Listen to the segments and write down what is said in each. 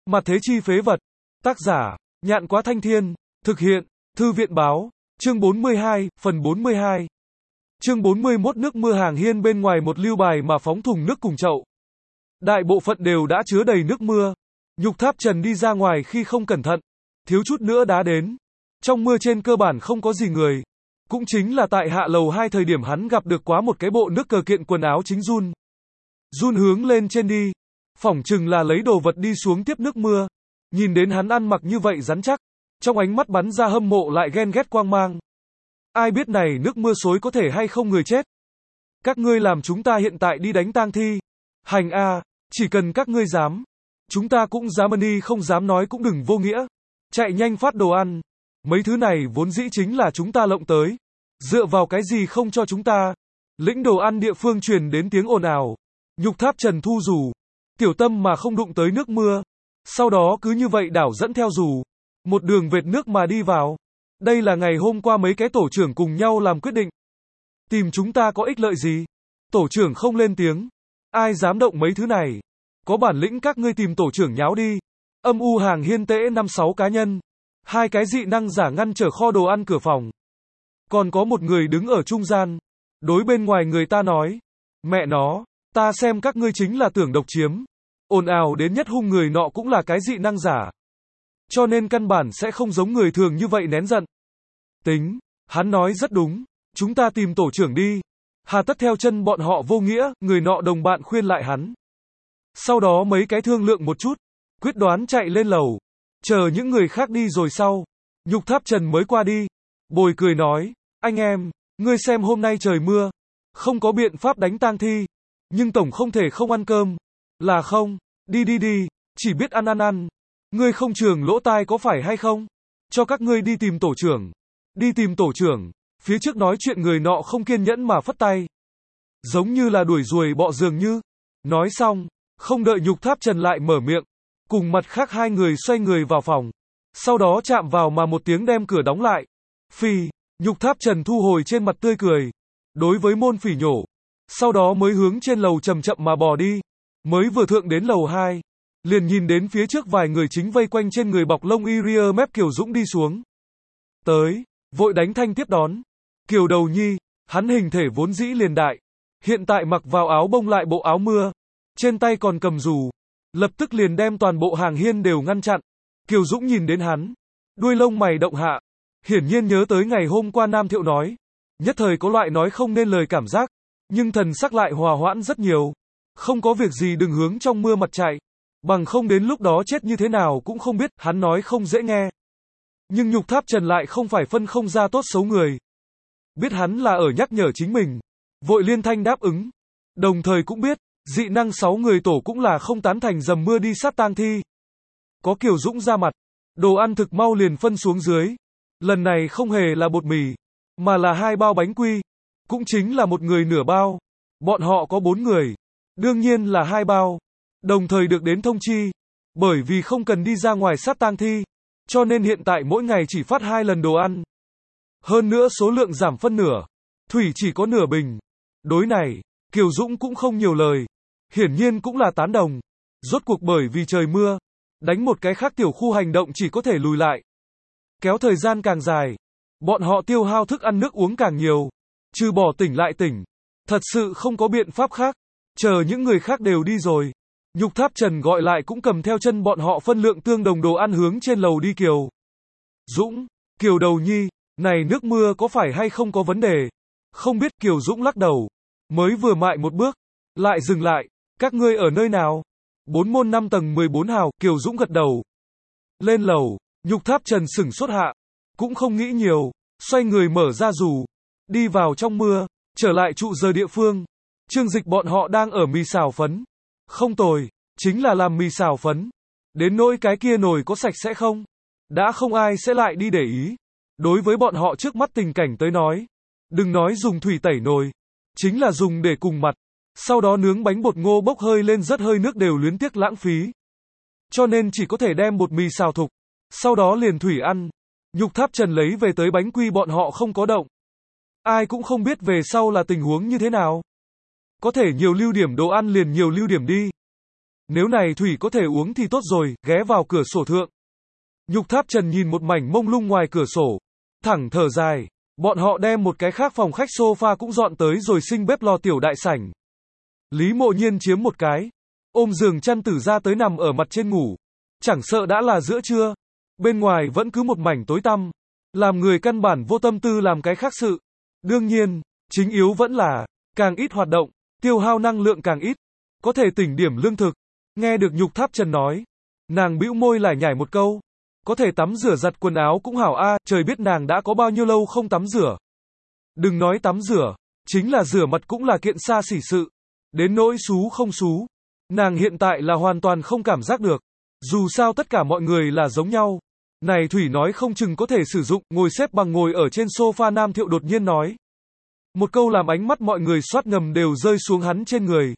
Mặt thế chi phế vật. Tác giả, Nhạn Quá Thanh Thiên. Thực hiện, Thư viện báo. Chương 42, phần 42. Chương 41. Nước mưa hàng hiên bên ngoài một lưu bài mà phóng thùng nước cùng chậu. Đại bộ phận đều đã chứa đầy nước mưa. Nhục Tháp Trần đi ra ngoài khi không cẩn thận, thiếu chút nữa đá đến. Trong mưa trên cơ bản không có gì người. Cũng chính là tại hạ lầu 2 thời điểm hắn gặp được quá một cái bộ nước cờ kiện quần áo chính run. Run hướng lên trên đi. Phỏng chừng là lấy đồ vật đi xuống tiếp nước mưa. Nhìn đến hắn ăn mặc như vậy rắn chắc. Trong ánh mắt bắn ra hâm mộ lại ghen ghét quang mang. Ai biết này nước mưa xối có thể hay không người chết. Các ngươi làm chúng ta hiện tại đi đánh tang thi. Hành a, chỉ cần các ngươi dám. Chúng ta cũng dám, đi không dám nói cũng đừng vô nghĩa. Chạy nhanh phát đồ ăn. Mấy thứ này vốn dĩ chính là chúng ta lộng tới. Dựa vào cái gì không cho chúng ta. Lĩnh đồ ăn địa phương truyền đến tiếng ồn ào. Nhục Tháp Trần thu dù. Tiểu tâm mà không đụng tới nước mưa. Sau đó cứ như vậy đảo dẫn theo dù. Một đường vệt nước mà đi vào. Đây là ngày hôm qua mấy cái tổ trưởng cùng nhau làm quyết định. Tìm chúng ta có ích lợi gì? Tổ trưởng không lên tiếng. Ai dám động mấy thứ này? Có bản lĩnh các ngươi tìm tổ trưởng nháo đi. Âm u hàng hiên tễ 5-6 cá nhân. 2 cái dị năng giả ngăn trở kho đồ ăn cửa phòng. Còn có một người đứng ở trung gian. Đối bên ngoài người ta nói. Mẹ nó, ta xem các ngươi chính là tưởng độc chiếm. Ồn ào đến nhất hung người nọ cũng là cái dị năng giả. Cho nên căn bản sẽ không giống người thường như vậy nén giận. Tính, hắn nói rất đúng. Chúng ta tìm tổ trưởng đi. Hà tất theo chân bọn họ vô nghĩa, người nọ đồng bạn khuyên lại hắn. Sau đó mấy cái thương lượng một chút. Quyết đoán chạy lên lầu. Chờ những người khác đi rồi sau. Nhục Tháp Trần mới qua đi. Bồi cười nói, anh em, ngươi xem hôm nay trời mưa. Không có biện pháp đánh tang thi. Nhưng tổng không thể không ăn cơm. Là không, đi, chỉ biết ăn. Ngươi không trường lỗ tai có phải hay không? Cho các ngươi đi tìm tổ trưởng. Đi tìm tổ trưởng. Phía trước nói chuyện người nọ không kiên nhẫn mà phất tay. Giống như là đuổi ruồi bọ dường như. Nói xong, không đợi Nhục Tháp Trần lại mở miệng. Cùng mặt khác 2 người xoay người vào phòng. Sau đó chạm vào mà một tiếng đem cửa đóng lại. Phì, Nhục Tháp Trần thu hồi trên mặt tươi cười. Đối với môn phỉ nhổ. Sau đó mới hướng trên lầu chậm chậm mà bò đi. Mới vừa thượng đến lầu 2. Liền nhìn đến phía trước vài người chính vây quanh trên người bọc lông Irier mép Kiều Dũng đi xuống. Tới, vội đánh thanh tiếp đón. Kiều Đầu Nhi, hắn hình thể vốn dĩ liền đại. Hiện tại mặc vào áo bông lại bộ áo mưa. Trên tay còn cầm dù. Lập tức liền đem toàn bộ hàng hiên đều ngăn chặn. Kiều Dũng nhìn đến hắn. Đuôi lông mày động hạ. Hiển nhiên nhớ tới ngày hôm qua Nam Thiệu nói. Nhất thời có loại nói không nên lời cảm giác. Nhưng thần sắc lại hòa hoãn rất nhiều. Không có việc gì đừng hướng trong mưa mặt chạy. Bằng không đến lúc đó chết như thế nào cũng không biết, hắn nói không dễ nghe. Nhưng Nhục Tháp Trần lại không phải phân không ra tốt xấu người. Biết hắn là ở nhắc nhở chính mình. Vội liên thanh đáp ứng. Đồng thời cũng biết, dị năng 6 người tổ cũng là không tán thành dầm mưa đi sát tang thi. Có Kiều Dũng ra mặt. Đồ ăn thực mau liền phân xuống dưới. Lần này không hề là bột mì. Mà là 2 bao bánh quy. Cũng chính là một người nửa bao. Bọn họ có 4 người. Đương nhiên là 2 bao. Đồng thời được đến thông chi. Bởi vì không cần đi ra ngoài sát tang thi. Cho nên hiện tại mỗi ngày chỉ phát 2 lần đồ ăn. Hơn nữa số lượng giảm phân nửa. Thủy chỉ có nửa bình. Đối này, Kiều Dũng cũng không nhiều lời. Hiển nhiên cũng là tán đồng. Rốt cuộc bởi vì trời mưa. Đánh một cái khác tiểu khu hành động chỉ có thể lùi lại. Kéo thời gian càng dài. Bọn họ tiêu hao thức ăn nước uống càng nhiều. Trừ bỏ tỉnh lại tỉnh. Thật sự không có biện pháp khác. Chờ những người khác đều đi rồi. Nhục Tháp Trần gọi lại cũng cầm theo chân bọn họ phân lượng tương đồng đồ ăn hướng trên lầu đi. Kiều Dũng, Kiều Đầu Nhi, này nước mưa có phải hay không có vấn đề? Không biết. Kiều Dũng lắc đầu. Mới vừa mại một bước. Lại dừng lại. Các ngươi ở nơi nào? 4 môn 5 tầng 14 hào. Kiều Dũng gật đầu. Lên lầu. Nhục Tháp Trần sửng sốt hạ. Cũng không nghĩ nhiều. Xoay người mở ra dù. Đi vào trong mưa. Trở lại trụ giờ địa phương. Trương Dịch bọn họ đang ở mì xào phấn. Không tồi, chính là làm mì xào phấn. Đến nỗi cái kia nồi có sạch sẽ không? Đã không ai sẽ lại đi để ý. Đối với bọn họ trước mắt tình cảnh tới nói. Đừng nói dùng thủy tẩy nồi. Chính là dùng để cùng mặt. Sau đó nướng bánh bột ngô bốc hơi lên rất hơi nước đều luyến tiếc lãng phí. Cho nên chỉ có thể đem bột mì xào thục. Sau đó liền thủy ăn. Nhục Tháp Trần lấy về tới bánh quy bọn họ không có động. Ai cũng không biết về sau là tình huống như thế nào. Có thể nhiều lưu điểm đồ ăn liền nhiều lưu điểm đi. Nếu này thủy có thể uống thì tốt rồi, ghé vào cửa sổ thượng. Nhục Tháp Trần nhìn một mảnh mông lung ngoài cửa sổ, thẳng thở dài. Bọn họ đem một cái khác phòng khách sofa cũng dọn tới rồi sinh bếp lò tiểu đại sảnh. Lý Mộ Nhiên chiếm một cái, ôm giường chăn tử ra tới nằm ở mặt trên ngủ. Chẳng sợ đã là giữa trưa, bên ngoài vẫn cứ một mảnh tối tăm, làm người căn bản vô tâm tư làm cái khác sự. Đương nhiên, chính yếu vẫn là, càng ít hoạt động, tiêu hao năng lượng càng ít, có thể tỉnh điểm lương thực. Nghe được Nhục Tháp Trần nói, nàng bĩu môi lải nhải một câu. Có thể tắm rửa giặt quần áo cũng hảo a, trời biết nàng đã có bao nhiêu lâu không tắm rửa. Đừng nói tắm rửa, chính là rửa mặt cũng là kiện xa xỉ sự. Đến nỗi xú không xú, nàng hiện tại là hoàn toàn không cảm giác được. Dù sao tất cả mọi người là giống nhau. Này Thủy nói không chừng có thể sử dụng, ngồi xếp bằng ngồi ở trên sofa. Nam Thiệu đột nhiên nói. Một câu làm ánh mắt mọi người xoát ngầm đều rơi xuống hắn trên người.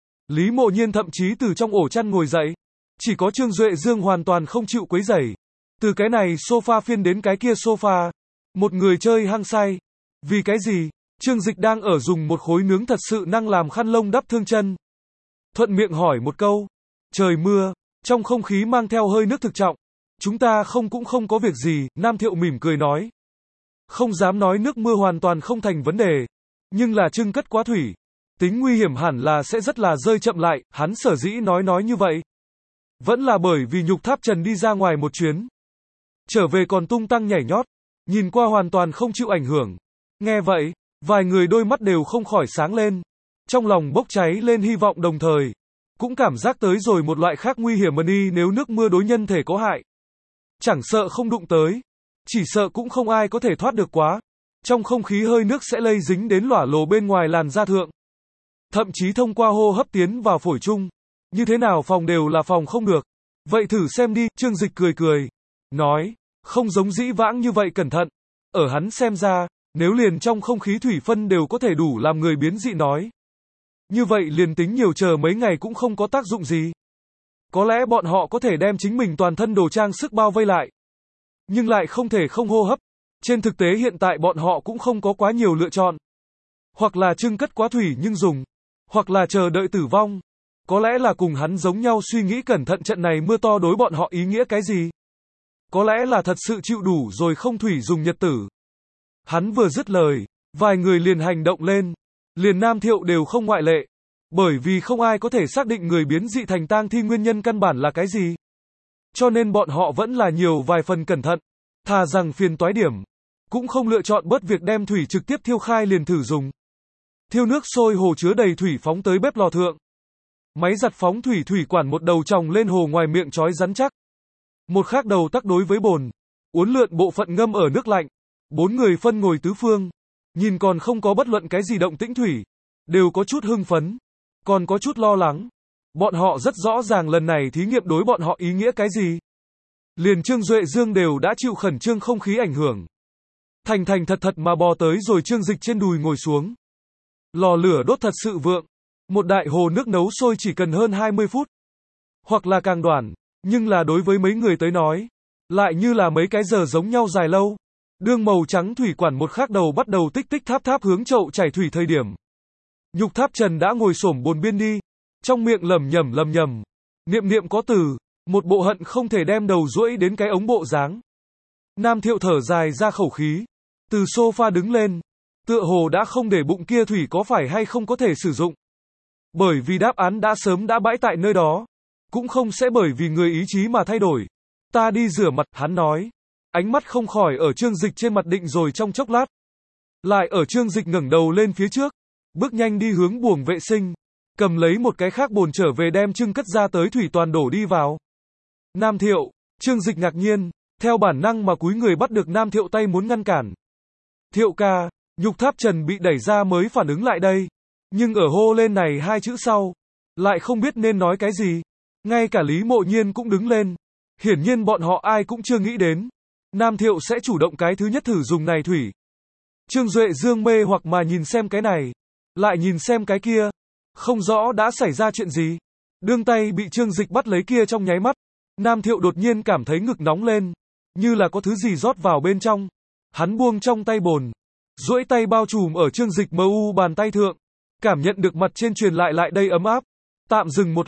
Lý Mộ Nhiên thậm chí từ trong ổ chăn ngồi dậy. Chỉ có Trương Duệ Dương hoàn toàn không chịu quấy rầy. Từ cái này sofa phiên đến cái kia sofa. Một người chơi hăng say. Vì cái gì? Trương Dịch đang ở dùng một khối nướng thật sự năng làm khăn lông đắp thương chân. Thuận miệng hỏi một câu. Trời mưa, trong không khí mang theo hơi nước thực trọng. Chúng ta cũng không có việc gì, Nam Thiệu mỉm cười nói. Không dám nói nước mưa hoàn toàn không thành vấn đề. Nhưng là trưng cất quá thủy. Tính nguy hiểm hẳn là sẽ rất là rơi chậm lại, hắn sở dĩ nói như vậy. Vẫn là bởi vì Nhục Tháp Trần đi ra ngoài một chuyến. Trở về còn tung tăng nhảy nhót. Nhìn qua hoàn toàn không chịu ảnh hưởng. Nghe vậy, vài người đôi mắt đều không khỏi sáng lên. Trong lòng bốc cháy lên hy vọng đồng thời. Cũng cảm giác tới rồi một loại khác nguy hiểm đi nếu nước mưa đối nhân thể có hại. Chẳng sợ không đụng tới. Chỉ sợ cũng không ai có thể thoát được quá. Trong không khí hơi nước sẽ lây dính đến lỏa lồ bên ngoài làn da thượng. Thậm chí thông qua hô hấp tiến vào phổi chung. Như thế nào phòng đều là phòng không được. Vậy thử xem đi, Trương Dịch cười cười. Nói, không giống dĩ vãng như vậy cẩn thận. Ở hắn xem ra, nếu liền trong không khí thủy phân đều có thể đủ làm người biến dị nói. Như vậy liền tính nhiều chờ mấy ngày cũng không có tác dụng gì. Có lẽ bọn họ có thể đem chính mình toàn thân đồ trang sức bao vây lại. Nhưng lại không thể không hô hấp. Trên thực tế hiện tại bọn họ cũng không có quá nhiều lựa chọn. Hoặc là trưng cất quá thủy nhưng dùng. Hoặc là chờ đợi tử vong. Có lẽ là cùng hắn giống nhau suy nghĩ cẩn thận trận này mưa to đối bọn họ ý nghĩa cái gì. Có lẽ là thật sự chịu đủ rồi không thủy dùng nhật tử. Hắn vừa dứt lời, vài người liền hành động lên. Liền Nam Thiệu đều không ngoại lệ. Bởi vì không ai có thể xác định người biến dị thành tang thi nguyên nhân căn bản là cái gì. Cho nên bọn họ vẫn là nhiều vài phần cẩn thận. Thà rằng phiền toái điểm. Cũng không lựa chọn bớt việc đem thủy trực tiếp thiêu khai liền thử dùng. Thiêu nước sôi hồ chứa đầy thủy phóng tới bếp lò thượng. Máy giặt phóng thủy quản một đầu tròng lên hồ ngoài miệng chói rắn chắc. Một khác đầu tắc đối với bồn. Uốn lượn bộ phận ngâm ở nước lạnh. 4 người phân ngồi tứ phương. Nhìn còn không có bất luận cái gì động tĩnh thủy. Đều có chút hưng phấn. Còn có chút lo lắng. Bọn họ rất rõ ràng lần này thí nghiệm đối bọn họ ý nghĩa cái gì. Liền Trương Duệ Dương đều đã chịu khẩn trương không khí ảnh hưởng. Thành thật mà bò tới rồi Trương Dịch trên đùi ngồi xuống. Lò lửa đốt thật sự vượng. Một đại hồ nước nấu sôi chỉ cần hơn 20 phút. Hoặc là càng đoạn. Nhưng là đối với mấy người tới nói. Lại như là mấy cái giờ giống nhau dài lâu. Đương màu trắng thủy quản một khác đầu bắt đầu tích tích tháp hướng chậu chảy thủy thời điểm. Nhục Tháp Trần đã ngồi xổm bồn biên đi. Trong miệng lầm nhầm. Niệm có từ. Một bộ hận không thể đem đầu duỗi đến cái ống bộ dáng. Nam Thiệu thở dài ra khẩu khí. Từ sofa đứng lên. Tựa hồ đã không để bụng kia thủy có phải hay không có thể sử dụng. Bởi vì đáp án đã sớm đã bãi tại nơi đó. Cũng không sẽ bởi vì người ý chí mà thay đổi. Ta đi rửa mặt, hắn nói. Ánh mắt không khỏi ở Trương Dịch trên mặt định rồi trong chốc lát. Lại ở Trương Dịch ngẩng đầu lên phía trước. Bước nhanh đi hướng buồng vệ sinh. Cầm lấy một cái khác bồn trở về đem trưng cất ra tới thủy toàn đổ đi vào. Nam Thiệu, Trương Dịch ngạc nhiên. Theo bản năng mà cúi người bắt được Nam Thiệu tay muốn ngăn cản. Thiệu ca, Nhục Tháp Trần bị đẩy ra mới phản ứng lại đây. Nhưng ở hô lên này hai chữ sau. Lại không biết nên nói cái gì. Ngay cả Lý Mộ Nhiên cũng đứng lên. Hiển nhiên bọn họ ai cũng chưa nghĩ đến. Nam Thiệu sẽ chủ động cái thứ nhất thử dùng này thủy. Trương Duệ Dương mê hoặc mà nhìn xem cái này. Lại nhìn xem cái kia. Không rõ đã xảy ra chuyện gì. Đương tay bị Trương Dịch bắt lấy kia trong nháy mắt. Nam Thiệu đột nhiên cảm thấy ngực nóng lên. Như là có thứ gì rót vào bên trong. Hắn buông trong tay bồn. Duỗi tay bao trùm ở Trương Dịch mờ u bàn tay thượng. Cảm nhận được mặt trên truyền lại đây ấm áp. Tạm dừng một lát.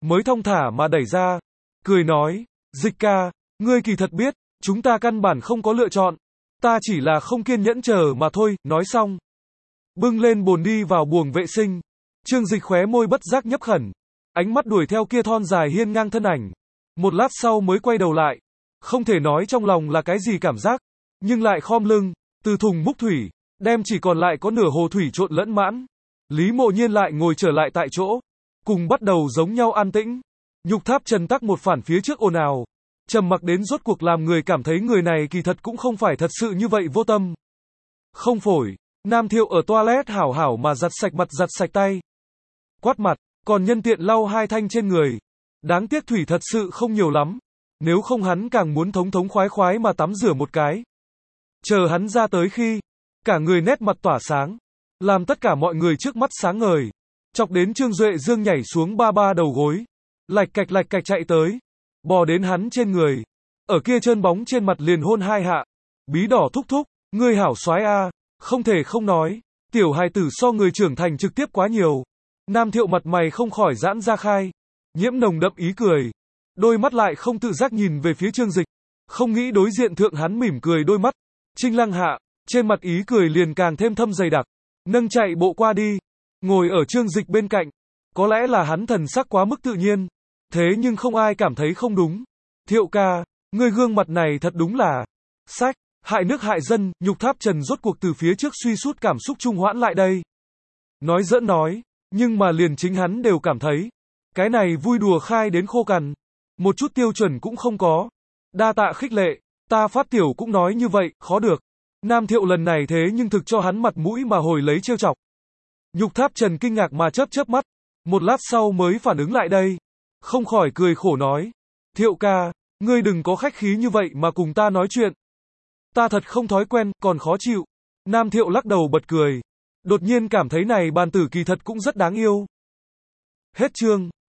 mới thong thả mà đẩy ra, cười nói, Dịch ca, ngươi kỳ thật biết, chúng ta căn bản không có lựa chọn, ta chỉ là không kiên nhẫn chờ mà thôi, nói xong. Bưng lên bồn đi vào buồng vệ sinh, Trương Dịch khóe môi bất giác nhấp khẩn, ánh mắt đuổi theo kia thon dài hiên ngang thân ảnh, một lát sau mới quay đầu lại, không thể nói trong lòng là cái gì cảm giác, nhưng lại khom lưng, từ thùng múc thủy, đem chỉ còn lại có nửa hồ thủy trộn lẫn mãn. Lý Mộ Nhiên lại ngồi trở lại tại chỗ, cùng bắt đầu giống nhau an tĩnh. Nhục Tháp Trần tắc một phản phía trước ồn ào, trầm mặc đến rốt cuộc làm người cảm thấy người này kỳ thật cũng không phải thật sự như vậy vô tâm. Không phổi, Nam Thiệu ở toilet hảo hảo mà giặt sạch mặt giặt sạch tay, quát mặt, còn nhân tiện lau hai thanh trên người. Đáng tiếc thủy thật sự không nhiều lắm, nếu không hắn càng muốn thống thống khoái khoái mà tắm rửa một cái. Chờ hắn ra tới khi, cả người nét mặt tỏa sáng, làm tất cả mọi người trước mắt sáng ngời, chọc đến Trương Duệ Dương nhảy xuống ba ba đầu gối, lạch cạch chạy tới, bò đến hắn trên người, ở kia trơn bóng trên mặt liền hôn hai hạ, bí đỏ thúc thúc, ngươi hảo soái a, không thể không nói, tiểu hài tử so người trưởng thành trực tiếp quá nhiều. Nam Thiệu mặt mày không khỏi giãn ra khai, nhiễm nồng đậm ý cười, đôi mắt lại không tự giác nhìn về phía Trương Dịch, không nghĩ đối diện thượng hắn mỉm cười đôi mắt, Trinh Lăng hạ, trên mặt ý cười liền càng thêm thâm dày đặc, nâng chạy bộ qua đi, ngồi ở Trương Dịch bên cạnh, có lẽ là hắn thần sắc quá mức tự nhiên, thế nhưng không ai cảm thấy không đúng. Thiệu ca, ngươi gương mặt này thật đúng là, sách, hại nước hại dân. Nhục Tháp Trần rốt cuộc từ phía trước suy sút cảm xúc trung hoãn lại đây. Nói giỡn nói, nhưng mà liền chính hắn đều cảm thấy, cái này vui đùa khai đến khô cằn, một chút tiêu chuẩn cũng không có. Đa tạ khích lệ, ta phát tiểu cũng nói như vậy, khó được. Nam Thiệu lần này thế nhưng thực cho hắn mặt mũi mà hồi lấy trêu chọc. Nhục Tháp Trần kinh ngạc mà chớp mắt, một lát sau mới phản ứng lại đây, không khỏi cười khổ nói, Thiệu ca, ngươi đừng có khách khí như vậy mà cùng ta nói chuyện. Ta thật không thói quen, còn khó chịu. Nam Thiệu lắc đầu bật cười, đột nhiên cảm thấy này bàn tử kỳ thật cũng rất đáng yêu. Hết chương.